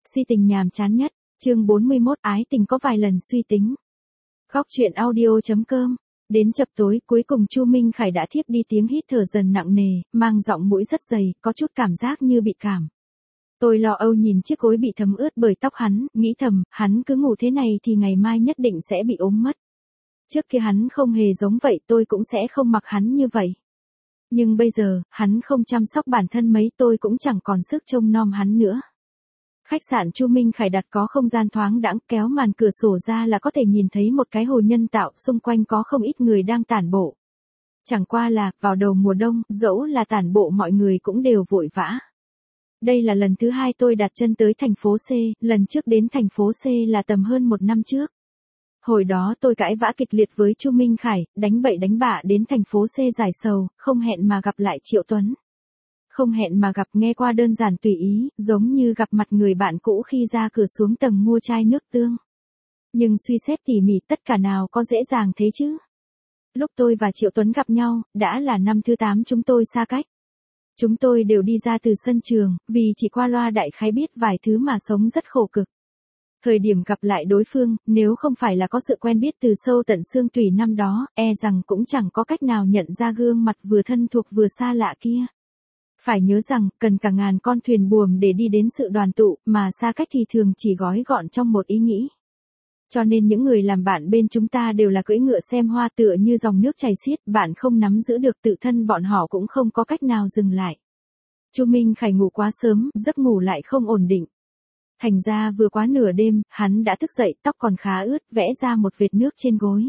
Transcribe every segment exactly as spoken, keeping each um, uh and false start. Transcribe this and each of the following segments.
Si tình nhàm chán nhất, chương bốn mươi mốt ái tình có vài lần suy tính. Góc truyện audio.com. Đến chập tối cuối cùng Chu Minh Khải đã thiếp đi, tiếng hít thở dần nặng nề, mang giọng mũi rất dày, có chút cảm giác như bị cảm. Tôi lo âu nhìn chiếc gối bị thấm ướt bởi tóc hắn, nghĩ thầm, hắn cứ ngủ thế này thì ngày mai nhất định sẽ bị ốm mất. Trước kia hắn không hề giống vậy, tôi cũng sẽ không mặc hắn như vậy. Nhưng bây giờ, hắn không chăm sóc bản thân mấy, tôi cũng chẳng còn sức trông nom hắn nữa. Khách sạn Chu Minh Khải đặt có không gian thoáng đãng, kéo màn cửa sổ ra là có thể nhìn thấy một cái hồ nhân tạo, xung quanh có không ít người đang tản bộ. Chẳng qua là, vào đầu mùa đông, dẫu là tản bộ mọi người cũng đều vội vã. Đây là lần thứ hai tôi đặt chân tới thành phố C, lần trước đến thành phố C là tầm hơn một năm trước. Hồi đó tôi cãi vã kịch liệt với Chu Minh Khải, đánh bậy đánh bạ đến thành phố C giải sầu, không hẹn mà gặp lại Triệu Tuấn. Không hẹn mà gặp nghe qua đơn giản tùy ý, giống như gặp mặt người bạn cũ khi ra cửa xuống tầng mua chai nước tương. Nhưng suy xét tỉ mỉ, tất cả nào có dễ dàng thế chứ. Lúc tôi và Triệu Tuấn gặp nhau, đã là năm thứ tám chúng tôi xa cách. Chúng tôi đều đi ra từ sân trường, vì chỉ qua loa đại khái biết vài thứ mà sống rất khổ cực. Thời điểm gặp lại đối phương, nếu không phải là có sự quen biết từ sâu tận xương tủy năm đó, e rằng cũng chẳng có cách nào nhận ra gương mặt vừa thân thuộc vừa xa lạ kia. Phải nhớ rằng, cần cả ngàn con thuyền buồm để đi đến sự đoàn tụ, mà xa cách thì thường chỉ gói gọn trong một ý nghĩ. Cho nên những người làm bạn bên chúng ta đều là cưỡi ngựa xem hoa, tựa như dòng nước chảy xiết, bạn không nắm giữ được tự thân bọn họ cũng không có cách nào dừng lại. Chu Minh Khải ngủ quá sớm, giấc ngủ lại không ổn định. Thành ra vừa quá nửa đêm, hắn đã thức dậy, tóc còn khá ướt, vẽ ra một vệt nước trên gối.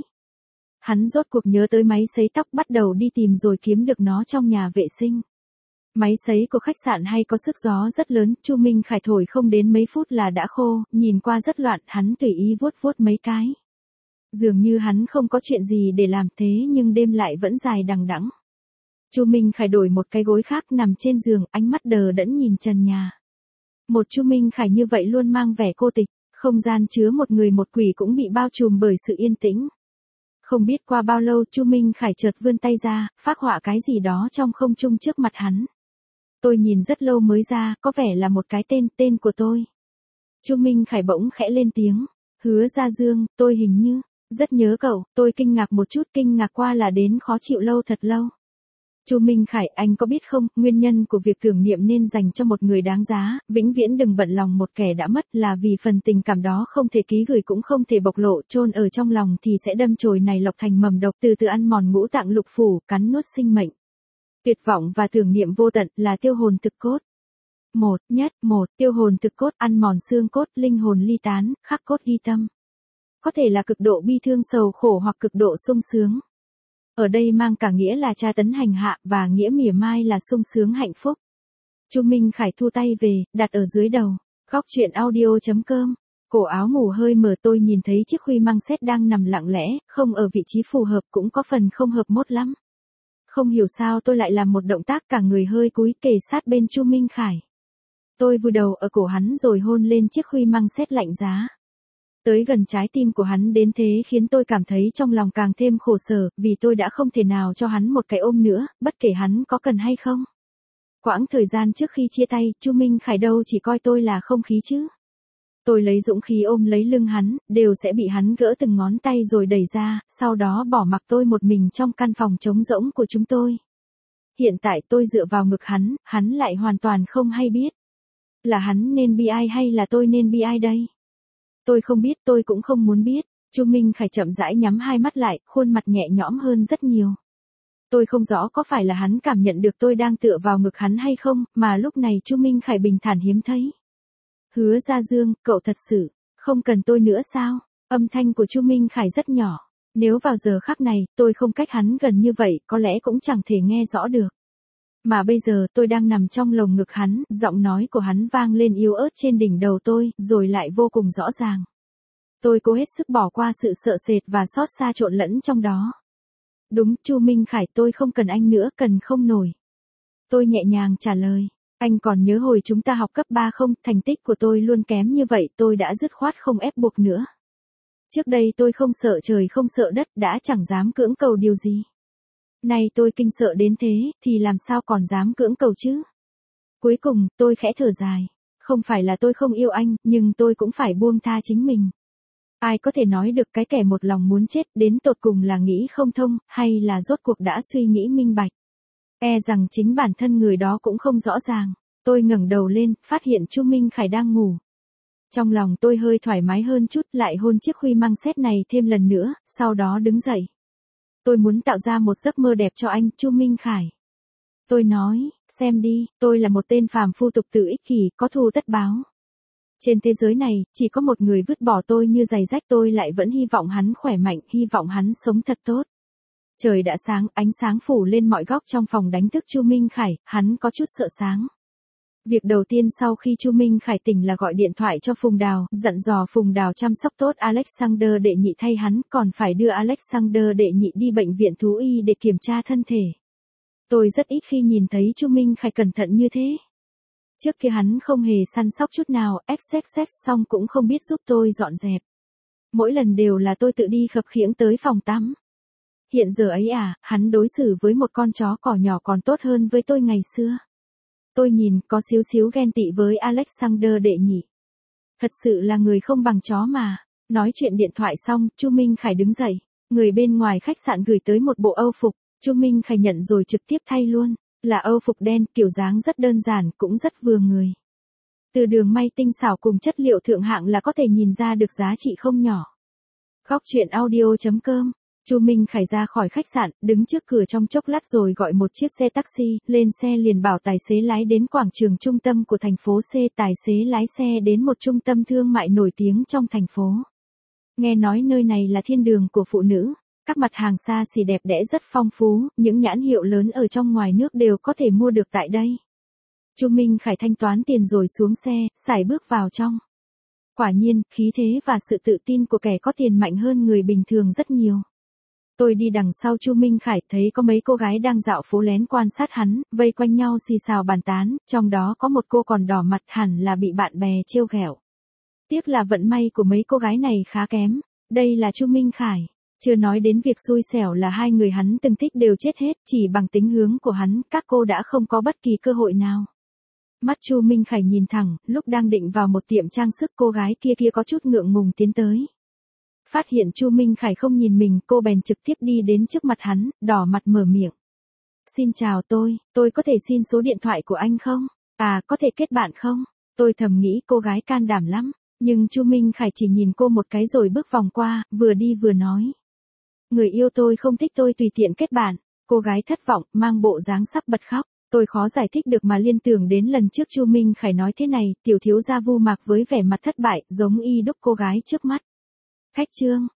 Hắn rốt cuộc nhớ tới máy sấy tóc, bắt đầu đi tìm rồi kiếm được nó trong nhà vệ sinh. Máy sấy của khách sạn hay có sức gió rất lớn, Chu Minh Khải thổi không đến mấy phút là đã khô, nhìn qua rất loạn, hắn tùy ý vuốt vuốt mấy cái. Dường như hắn không có chuyện gì để làm, thế nhưng đêm lại vẫn dài đằng đẵng. Chu Minh Khải đổi một cái gối khác, nằm trên giường, ánh mắt đờ đẫn nhìn trần nhà. Một Chu Minh Khải như vậy luôn mang vẻ cô tịch, không gian chứa một người một quỷ cũng bị bao trùm bởi sự yên tĩnh. Không biết qua bao lâu Chu Minh Khải chợt vươn tay ra, phác họa cái gì đó trong không trung trước mặt hắn. Tôi nhìn rất lâu mới ra, có vẻ là một cái tên, tên của tôi. Chu Minh Khải bỗng khẽ lên tiếng, Hứa Gia Dương, tôi hình như, rất nhớ cậu, tôi kinh ngạc một chút, kinh ngạc qua là đến khó chịu lâu thật lâu. Chu Minh Khải, anh có biết không, nguyên nhân của việc tưởng niệm nên dành cho một người đáng giá, vĩnh viễn đừng bận lòng một kẻ đã mất, là vì phần tình cảm đó không thể ký gửi cũng không thể bộc lộ, chôn ở trong lòng thì sẽ đâm chồi này lọc thành mầm độc, từ từ ăn mòn ngũ tạng lục phủ, cắn nuốt sinh mệnh. Tuyệt vọng và tưởng niệm vô tận là tiêu hồn thực cốt. Một, nhất, một, tiêu hồn thực cốt, ăn mòn xương cốt, linh hồn ly tán, khắc cốt ghi tâm. Có thể là cực độ bi thương sầu khổ hoặc cực độ sung sướng. Ở đây mang cả nghĩa là tra tấn hành hạ, và nghĩa mỉa mai là sung sướng hạnh phúc. Chu Minh Khải thu tay về, đặt ở dưới đầu. Góc truyện audio.com. Cổ áo ngủ hơi mở, tôi nhìn thấy chiếc khuy măng xét đang nằm lặng lẽ, không ở vị trí phù hợp, cũng có phần không hợp mốt lắm. Không hiểu sao tôi lại làm một động tác, cả người hơi cúi kề sát bên Chu Minh Khải. Tôi vùi đầu ở cổ hắn rồi hôn lên chiếc khuy măng xét lạnh giá. Tới gần trái tim của hắn đến thế khiến tôi cảm thấy trong lòng càng thêm khổ sở, vì tôi đã không thể nào cho hắn một cái ôm nữa, bất kể hắn có cần hay không. Quãng thời gian trước khi chia tay, Chu Minh Khải đâu chỉ coi tôi là không khí chứ. Tôi lấy dũng khí ôm lấy lưng hắn, đều sẽ bị hắn gỡ từng ngón tay rồi đẩy ra, sau đó bỏ mặc tôi một mình trong căn phòng trống rỗng của chúng tôi. Hiện tại tôi dựa vào ngực hắn, hắn lại hoàn toàn không hay biết. Là hắn nên bi ai hay là tôi nên bi ai đây? Tôi không biết, tôi cũng không muốn biết. Chu Minh Khải chậm rãi nhắm hai mắt lại, khuôn mặt nhẹ nhõm hơn rất nhiều. Tôi không rõ có phải là hắn cảm nhận được tôi đang tựa vào ngực hắn hay không, mà lúc này Chu Minh Khải bình thản hiếm thấy. Hứa Gia Dương, cậu thật sự không cần tôi nữa sao? Âm thanh của Chu Minh Khải rất nhỏ. Nếu vào giờ khắc này, tôi không cách hắn gần như vậy, có lẽ cũng chẳng thể nghe rõ được. Mà bây giờ tôi đang nằm trong lồng ngực hắn, giọng nói của hắn vang lên yếu ớt trên đỉnh đầu tôi, rồi lại vô cùng rõ ràng. Tôi cố hết sức bỏ qua sự sợ sệt và xót xa trộn lẫn trong đó. Đúng, Chu Minh Khải, tôi không cần anh nữa, cần không nổi. Tôi nhẹ nhàng trả lời. Anh còn nhớ hồi chúng ta học cấp ba không, thành tích của tôi luôn kém như vậy, tôi đã dứt khoát không ép buộc nữa. Trước đây tôi không sợ trời không sợ đất, đã chẳng dám cưỡng cầu điều gì. Nay tôi kinh sợ đến thế, thì làm sao còn dám cưỡng cầu chứ? Cuối cùng, tôi khẽ thở dài. Không phải là tôi không yêu anh, nhưng tôi cũng phải buông tha chính mình. Ai có thể nói được cái kẻ một lòng muốn chết đến tột cùng là nghĩ không thông, hay là rốt cuộc đã suy nghĩ minh bạch. E rằng chính bản thân người đó cũng không rõ ràng. Tôi ngẩng đầu lên, phát hiện Chu Minh Khải đang ngủ. Trong lòng tôi hơi thoải mái hơn chút, lại hôn chiếc khuy măng xét này thêm lần nữa, sau đó đứng dậy. Tôi muốn tạo ra một giấc mơ đẹp cho anh, Chu Minh Khải. Tôi nói, xem đi, tôi là một tên phàm phu tục tử ích kỷ, có thù tất báo. Trên thế giới này, chỉ có một người vứt bỏ tôi như giày rách, tôi lại vẫn hy vọng hắn khỏe mạnh, hy vọng hắn sống thật tốt. Trời đã sáng, ánh sáng phủ lên mọi góc trong phòng đánh thức Chu Minh Khải, hắn có chút sợ sáng. Việc đầu tiên sau khi Chu Minh Khải tỉnh là gọi điện thoại cho Phùng Đào, dặn dò Phùng Đào chăm sóc tốt Alexander đệ nhị thay hắn, còn phải đưa Alexander đệ nhị đi bệnh viện thú y để kiểm tra thân thể. Tôi rất ít khi nhìn thấy Chu Minh Khải cẩn thận như thế. Trước kia hắn không hề săn sóc chút nào, xxx xong cũng không biết giúp tôi dọn dẹp. Mỗi lần đều là tôi tự đi khập khiễng tới phòng tắm. Hiện giờ ấy à, hắn đối xử với một con chó cỏ nhỏ còn tốt hơn với tôi ngày xưa. Tôi nhìn, có xíu xíu ghen tị với Alexander đệ nhị. Thật sự là người không bằng chó mà. Nói chuyện điện thoại xong, Chu Minh Khải đứng dậy. Người bên ngoài khách sạn gửi tới một bộ âu phục. Chu Minh Khải nhận rồi trực tiếp thay luôn. Là âu phục đen, kiểu dáng rất đơn giản, cũng rất vừa người. Từ đường may tinh xảo cùng chất liệu thượng hạng là có thể nhìn ra được giá trị không nhỏ. Góc truyện audio chấm com. Chu Minh Khải ra khỏi khách sạn, đứng trước cửa trong chốc lát rồi gọi một chiếc xe taxi, lên xe liền bảo tài xế lái đến quảng trường trung tâm của thành phố C. Tài xế lái xe đến một trung tâm thương mại nổi tiếng trong thành phố. Nghe nói nơi này là thiên đường của phụ nữ, các mặt hàng xa xỉ đẹp đẽ rất phong phú, những nhãn hiệu lớn ở trong ngoài nước đều có thể mua được tại đây. Chu Minh Khải thanh toán tiền rồi xuống xe, sải bước vào trong. Quả nhiên, khí thế và sự tự tin của kẻ có tiền mạnh hơn người bình thường rất nhiều. Tôi đi đằng sau Chu Minh Khải, thấy có mấy cô gái đang dạo phố lén quan sát hắn, vây quanh nhau xì xào bàn tán, trong đó có một cô còn đỏ mặt, hẳn là bị bạn bè trêu ghẹo. Tiếc là vận may của mấy cô gái này khá kém. Đây là Chu Minh Khải. Chưa nói đến việc xui xẻo là hai người hắn từng thích đều chết hết, chỉ bằng tính hướng của hắn, các cô đã không có bất kỳ cơ hội nào. Mắt Chu Minh Khải nhìn thẳng, lúc đang định vào một tiệm trang sức, cô gái kia kia có chút ngượng ngùng tiến tới. Phát hiện Chu Minh Khải không nhìn mình, cô bèn trực tiếp đi đến trước mặt hắn, đỏ mặt mở miệng. Xin chào tôi, tôi có thể xin số điện thoại của anh không? À, có thể kết bạn không? Tôi thầm nghĩ cô gái can đảm lắm, nhưng Chu Minh Khải chỉ nhìn cô một cái rồi bước vòng qua, vừa đi vừa nói. Người yêu tôi không thích tôi tùy tiện kết bạn. Cô gái thất vọng, mang bộ dáng sắp bật khóc. Tôi khó giải thích được mà liên tưởng đến lần trước Chu Minh Khải nói thế này, tiểu thiếu gia Vu Mạc với vẻ mặt thất bại, giống y đúc cô gái trước mắt. Khách trương,